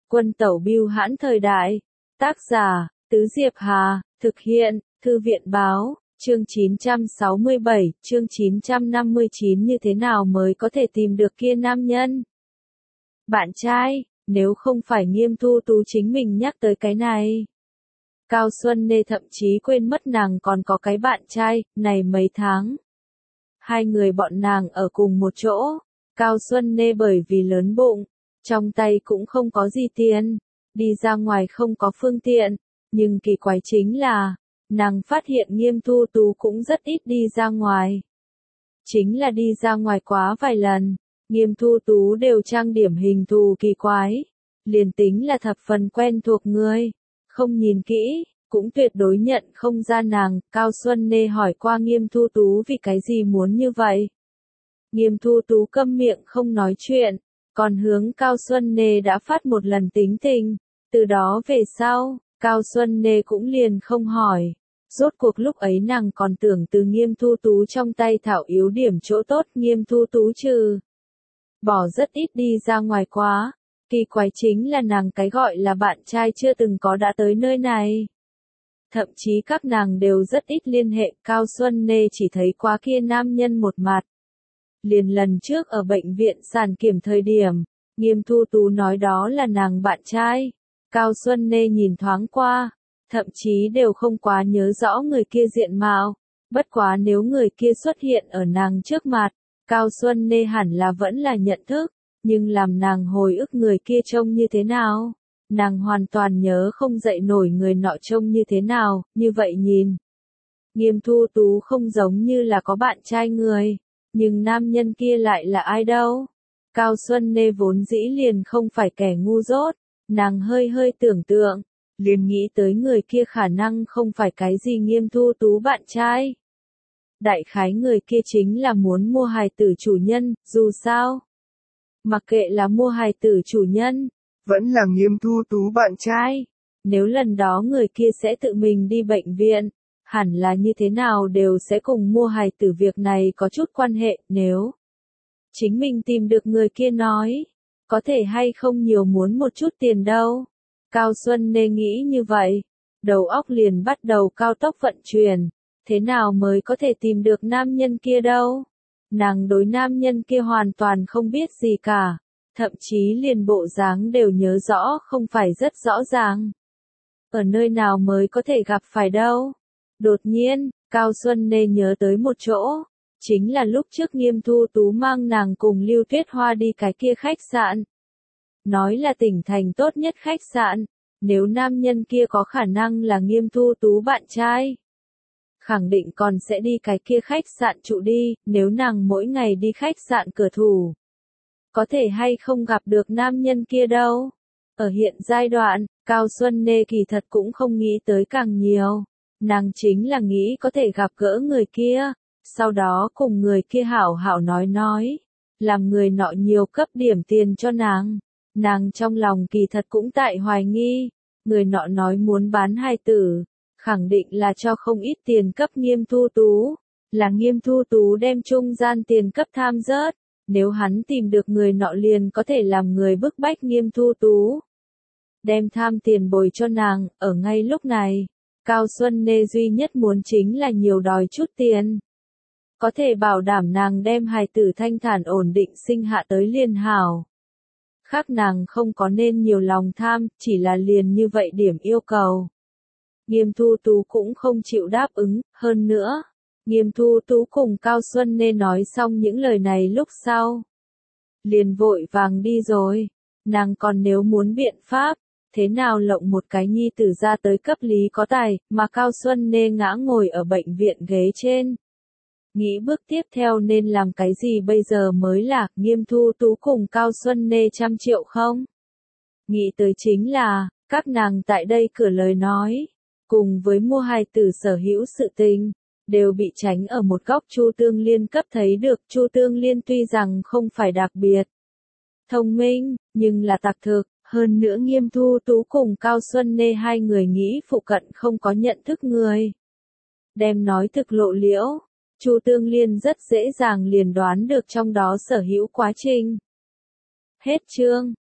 Quân tẩu bưu hãn thời đại. Tác giả, Tứ Diệp Hà, thực hiện, Thư viện báo, chương 967, chương 959 như thế nào mới có thể tìm được kia nam nhân? Bạn trai, nếu không phải Nghiêm Thu Tú chính mình nhắc tới cái này. Cao Xuân Nê thậm chí quên mất nàng còn có cái bạn trai, này mấy tháng. Hai người bọn nàng ở cùng một chỗ, Cao Xuân Nê bởi vì lớn bụng, trong tay cũng không có gì tiền, đi ra ngoài không có phương tiện, nhưng kỳ quái chính là, nàng phát hiện Nghiêm Thu Tú cũng rất ít đi ra ngoài. Chính là đi ra ngoài quá vài lần, Nghiêm Thu Tú đều trang điểm hình thù kỳ quái, liền tính là thập phần quen thuộc người, không nhìn kỹ, cũng tuyệt đối nhận không ra nàng. Cao Xuân Nê hỏi qua Nghiêm Thu Tú vì cái gì muốn như vậy. Nghiêm Thu Tú câm miệng không nói chuyện, còn hướng Cao Xuân Nê đã phát một lần tính tình, từ đó về sau, Cao Xuân Nê cũng liền không hỏi. Rốt cuộc lúc ấy nàng còn tưởng từ Nghiêm Thu Tú trong tay thảo yếu điểm chỗ tốt. Nghiêm Thu Tú trừ bỏ rất ít đi ra ngoài quá, kỳ quái chính là nàng cái gọi là bạn trai chưa từng có đã tới nơi này. Thậm chí các nàng đều rất ít liên hệ. Cao Xuân Nê chỉ thấy qua kia nam nhân một mặt. Liền lần trước ở bệnh viện sản kiểm thời điểm, Nghiêm Thu Tú nói đó là nàng bạn trai. Cao Xuân Nê nhìn thoáng qua, thậm chí đều không quá nhớ rõ người kia diện mạo. Bất quá nếu người kia xuất hiện ở nàng trước mặt, Cao Xuân Nê hẳn là vẫn là nhận thức, nhưng làm nàng hồi ức người kia trông như thế nào. Nàng hoàn toàn nhớ không dậy nổi người nọ trông như thế nào. Như vậy nhìn, Nghiêm Thu Tú không giống như là có bạn trai người, nhưng nam nhân kia lại là ai đâu. Cao Xuân Nê vốn dĩ liền không phải kẻ ngu dốt, nàng hơi hơi tưởng tượng, liền nghĩ tới người kia khả năng không phải cái gì Nghiêm Thu Tú bạn trai. Đại khái người kia chính là muốn mua hài tử chủ nhân, dù sao. Mặc kệ là mua hài tử chủ nhân, vẫn là Nghiêm Thu Tú bạn trai. Nếu lần đó người kia sẽ tự mình đi bệnh viện, hẳn là như thế nào đều sẽ cùng mua hài tử việc này có chút quan hệ. Nếu chính mình tìm được người kia nói, có thể hay không nhiều muốn một chút tiền đâu. Cao Xuân Nê nghĩ như vậy, đầu óc liền bắt đầu cao tốc vận chuyển, thế nào mới có thể tìm được nam nhân kia đâu. Nàng đối nam nhân kia hoàn toàn không biết gì cả, thậm chí liền bộ dáng đều nhớ rõ không phải rất rõ ràng. Ở nơi nào mới có thể gặp phải đâu. Đột nhiên, Cao Xuân Nê nhớ tới một chỗ, chính là lúc trước Nghiêm Thu Tú mang nàng cùng Lưu Tuyết Hoa đi cái kia khách sạn. Nói là tỉnh thành tốt nhất khách sạn, nếu nam nhân kia có khả năng là Nghiêm Thu Tú bạn trai, khẳng định còn sẽ đi cái kia khách sạn trụ đi. Nếu nàng mỗi ngày đi khách sạn cửa thủ, có thể hay không gặp được nam nhân kia đâu. Ở hiện giai đoạn, Cao Xuân Nê kỳ thật cũng không nghĩ tới càng nhiều. Nàng chính là nghĩ có thể gặp gỡ người kia, sau đó cùng người kia hảo hảo nói, làm người nọ nhiều cấp điểm tiền cho nàng. Nàng trong lòng kỳ thật cũng tại hoài nghi, người nọ nói muốn bán hài tử, khẳng định là cho không ít tiền cấp Nghiêm Thu Tú, là Nghiêm Thu Tú đem trung gian tiền cấp tham rớt. Nếu hắn tìm được người nọ liền có thể làm người bức bách Nghiêm Thu Tú, đem tham tiền bồi cho nàng. Ở ngay lúc này, Cao Xuân Nê duy nhất muốn chính là nhiều đòi chút tiền, có thể bảo đảm nàng đem hài tử thanh thản ổn định sinh hạ tới liền hảo. Khác nàng không có nên nhiều lòng tham, chỉ là liền như vậy điểm yêu cầu. Nghiêm Thu Tú cũng không chịu đáp ứng. Hơn nữa, Nghiêm Thu Tú cùng Cao Xuân Nê nói xong những lời này lúc sau, liền vội vàng đi rồi. Nàng còn nếu muốn biện pháp, thế nào lộng một cái nhi tử ra tới cấp lý có tài, mà Cao Xuân Nê ngã ngồi ở bệnh viện ghế trên. Nghĩ bước tiếp theo nên làm cái gì bây giờ mới là. Nghiêm Thu Tú cùng Cao Xuân Nê 100 triệu không? Nghĩ tới chính là, các nàng tại đây cửa lời nói, cùng với mua hài tử sở hữu sự tình, đều bị tránh ở một góc. Chu Tương Liên cấp thấy được. Chu Tương Liên tuy rằng không phải đặc biệt thông minh, nhưng là tặc thực. Hơn nữa Nghiêm Thu Tú cùng Cao Xuân Nê hai người nghĩ phụ cận không có nhận thức người, đem nói thực lộ liễu. Chu Tương Liên rất dễ dàng liền đoán được trong đó sở hữu quá trình. Hết chương.